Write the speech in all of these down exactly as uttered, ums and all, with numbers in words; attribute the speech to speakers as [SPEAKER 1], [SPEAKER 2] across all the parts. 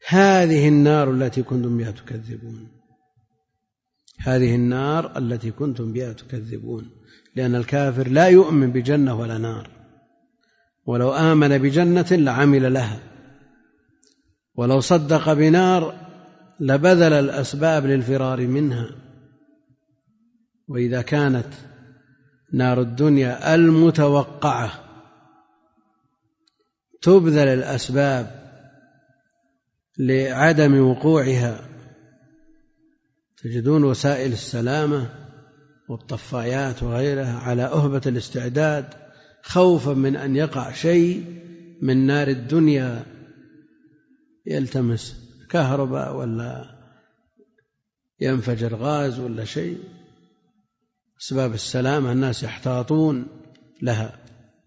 [SPEAKER 1] هذه النار التي كنتم بها تكذبون، هذه النار التي كنتم بها تكذبون. لأن الكافر لا يؤمن بجنة ولا نار، ولو آمن بجنة لعمل لها، ولو صدق بنار لبذل الأسباب للفرار منها. وإذا كانت نار الدنيا المتوقعة تبذل الأسباب لعدم وقوعها، تجدون وسائل السلامة والطفايات وغيرها على أهبة الاستعداد خوفا من أن يقع شيء من نار الدنيا يلتمس كهرباء ولا ينفجر غاز ولا شيء. أسباب السلامة الناس يحتاطون لها،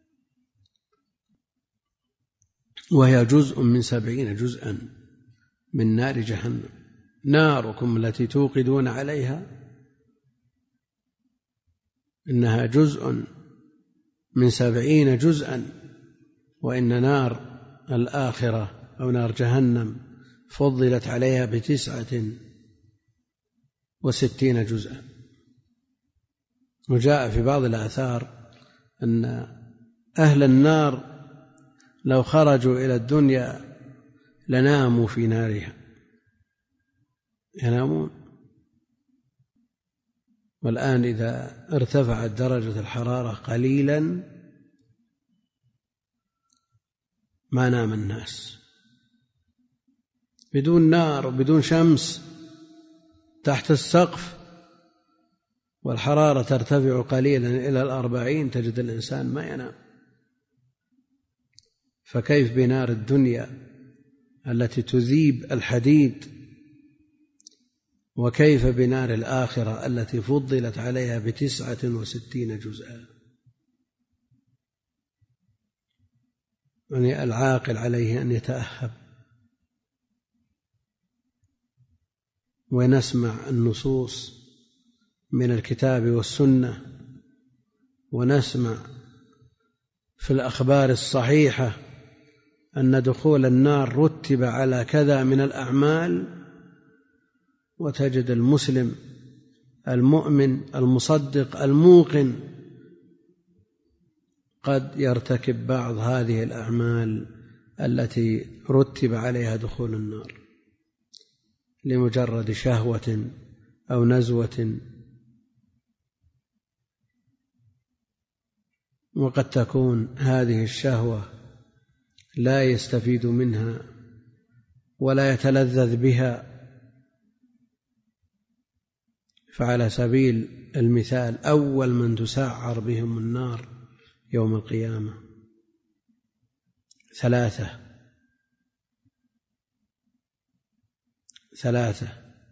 [SPEAKER 1] وهي جزء من سبعين جزءا من نار جهنم. ناركم التي توقدون عليها إنها جزء من سبعين جزءا، وإن نار الآخرة أو نار جهنم فضلت عليها بتسعة وستين جزءا. وجاء في بعض الآثار أن أهل النار لو خرجوا إلى الدنيا لناموا في نارها، ينامون. والآن إذا ارتفعت درجة الحرارة قليلا ما نام الناس، بدون نار وبدون شمس تحت السقف، والحرارة ترتفع قليلا إلى الأربعين، تجد الإنسان ما ينام. فكيف بنار الدنيا التي تذيب الحديد، وكيف بنار الآخرة التي فضلت عليها بتسعة وستين جزءا. يعني العاقل عليه أن يتأهب ونسمع النصوص من الكتاب والسنة، ونسمع في الأخبار الصحيحة أن دخول النار رتب على كذا من الأعمال، وتجد المسلم المؤمن المصدق الموقن قد يرتكب بعض هذه الأعمال التي رتب عليها دخول النار لمجرد شهوة أو نزوة، وقد تكون هذه الشهوة لا يستفيد منها ولا يتلذذ بها. فعلى سبيل المثال أول من تسعر بهم النار يوم القيامة ثلاثة ثلاثة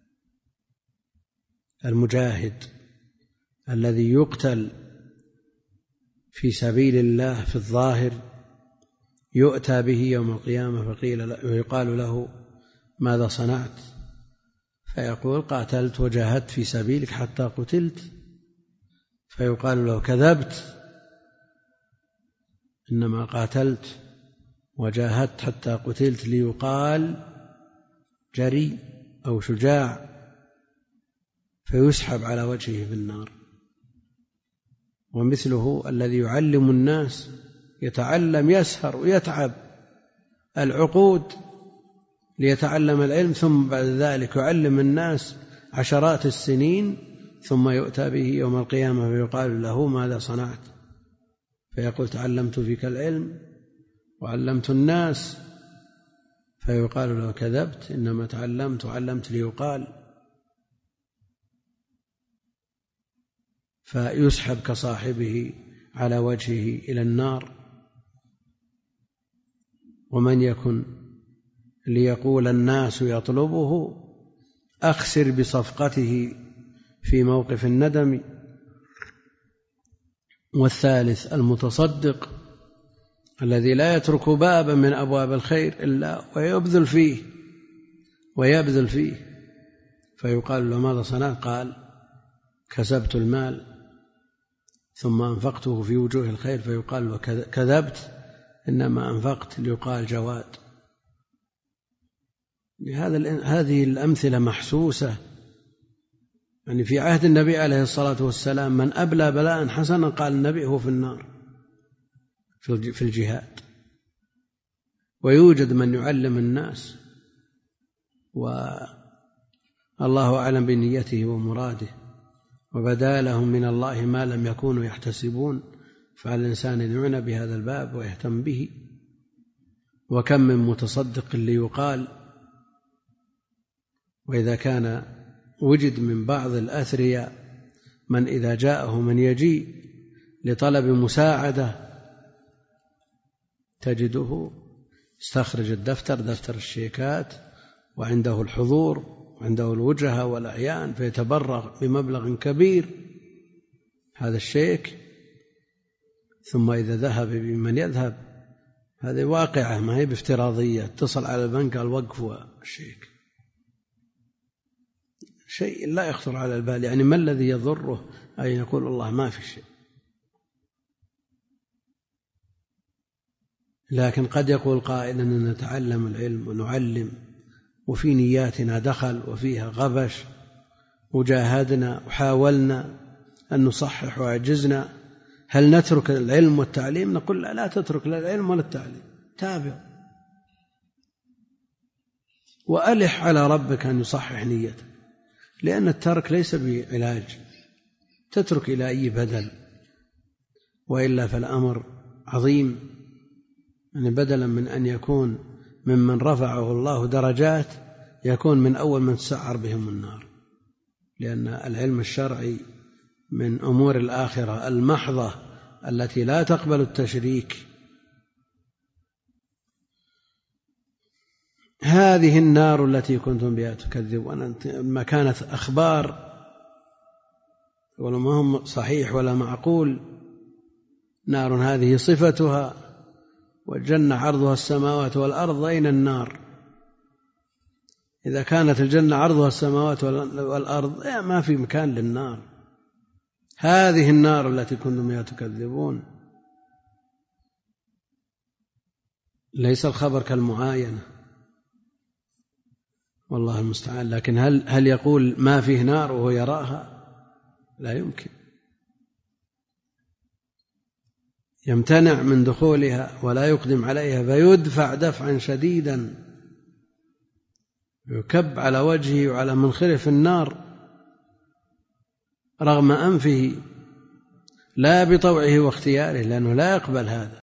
[SPEAKER 1] المجاهد الذي يقتل في سبيل الله في الظاهر يؤتى به يوم القيامة فقيل ويقال له ماذا صنعت؟ فيقول قاتلت وجاهدت في سبيلك حتى قتلت. فيقال له كذبت، إنما قاتلت وجاهدت حتى قتلت ليقال جريء أو شجاع، فيسحب على وجهه في النار. ومثله الذي يعلم الناس، يتعلم يسهر ويتعب العقود ليتعلم العلم، ثم بعد ذلك يعلم الناس عشرات السنين، ثم يؤتى به يوم القيامة فيقال له ماذا صنعت؟ فيقول تعلمت فيك العلم وعلمت الناس. فيقال له كذبت، إنما تعلمت وعلمت ليقال. فيسحب كصاحبه على وجهه إلى النار. ومن يكن ليقول الناس يطلبه أخسر بصفقته في موقف الندم. والثالث المتصدق الذي لا يترك بابا من أبواب الخير إلا ويبذل فيه ويبذل فيه. فيقال له ماذا صنعت؟ قال كسبت المال ثم أنفقته في وجوه الخير. فيقال له كذبت، إنما أنفقت ليقال جواد. هذا هذه الأمثلة محسوسة. يعني في عهد النبي عليه الصلاة والسلام من أبلى بلاء حسنا قال النبي هو في النار في الجهاد. ويوجد من يعلم الناس والله أعلم بنيته ومراده، وبدا لهم من الله ما لم يكونوا يحتسبون، فعلى الإنسان أن يعنى بهذا الباب ويهتم به. وكم من متصدق ليقال. وإذا كان وجد من بعض الأثرياء من إذا جاءه من يجيء لطلب مساعدة تجده استخرج الدفتر دفتر الشيكات وعنده الحضور وعنده الوجهة والأعيان، فيتبرع بمبلغ كبير هذا الشيك، ثم إذا ذهب بمن يذهب، هذه واقعة ما هي بافتراضية، اتصل على البنك قال وقفوا الشيك، شيء لا يخطر على البال. يعني ما الذي يضره أن يقول الله ما في شيء؟ لكن قد يقول قائل أننا نتعلم العلم ونعلم وفي نياتنا دخل وفيها غبش، وجاهدنا وحاولنا أن نصحح وعجزنا، هل نترك العلم والتعليم؟ نقول لا, لا تترك لا العلم ولا التعليم، تابع وألح على ربك أن يصحح نيتك، لأن الترك ليس بعلاج، تترك إلى أي بدل، وإلا فالأمر عظيم. يعني بدلا من أن يكون ممن رفعه الله درجات يكون من أول من تسعر بهم النار، لأن العلم الشرعي من أمور الآخرة المحضة التي لا تقبل التشريك. هذه النار التي كنتم بها تكذبون، ما كانت أخبار ولا ما هم صحيح ولا معقول. نار هذه صفتها، والجنة عرضها السماوات والأرض، أين النار؟ إذا كانت الجنة عرضها السماوات والأرض ما في مكان للنار. هذه النار التي كنتم بها تكذبون. ليس الخبر كالمعاينة والله المستعان، لكن هل هل يقول ما فيه نار وهو يراها؟ لا يمكن، يمتنع من دخولها ولا يقدم عليها، فيدفع دفعا شديدا، يكب على وجهه وعلى منخره في النار رغم أنفه، لا بطوعه واختياره، لأنه لا يقبل هذا.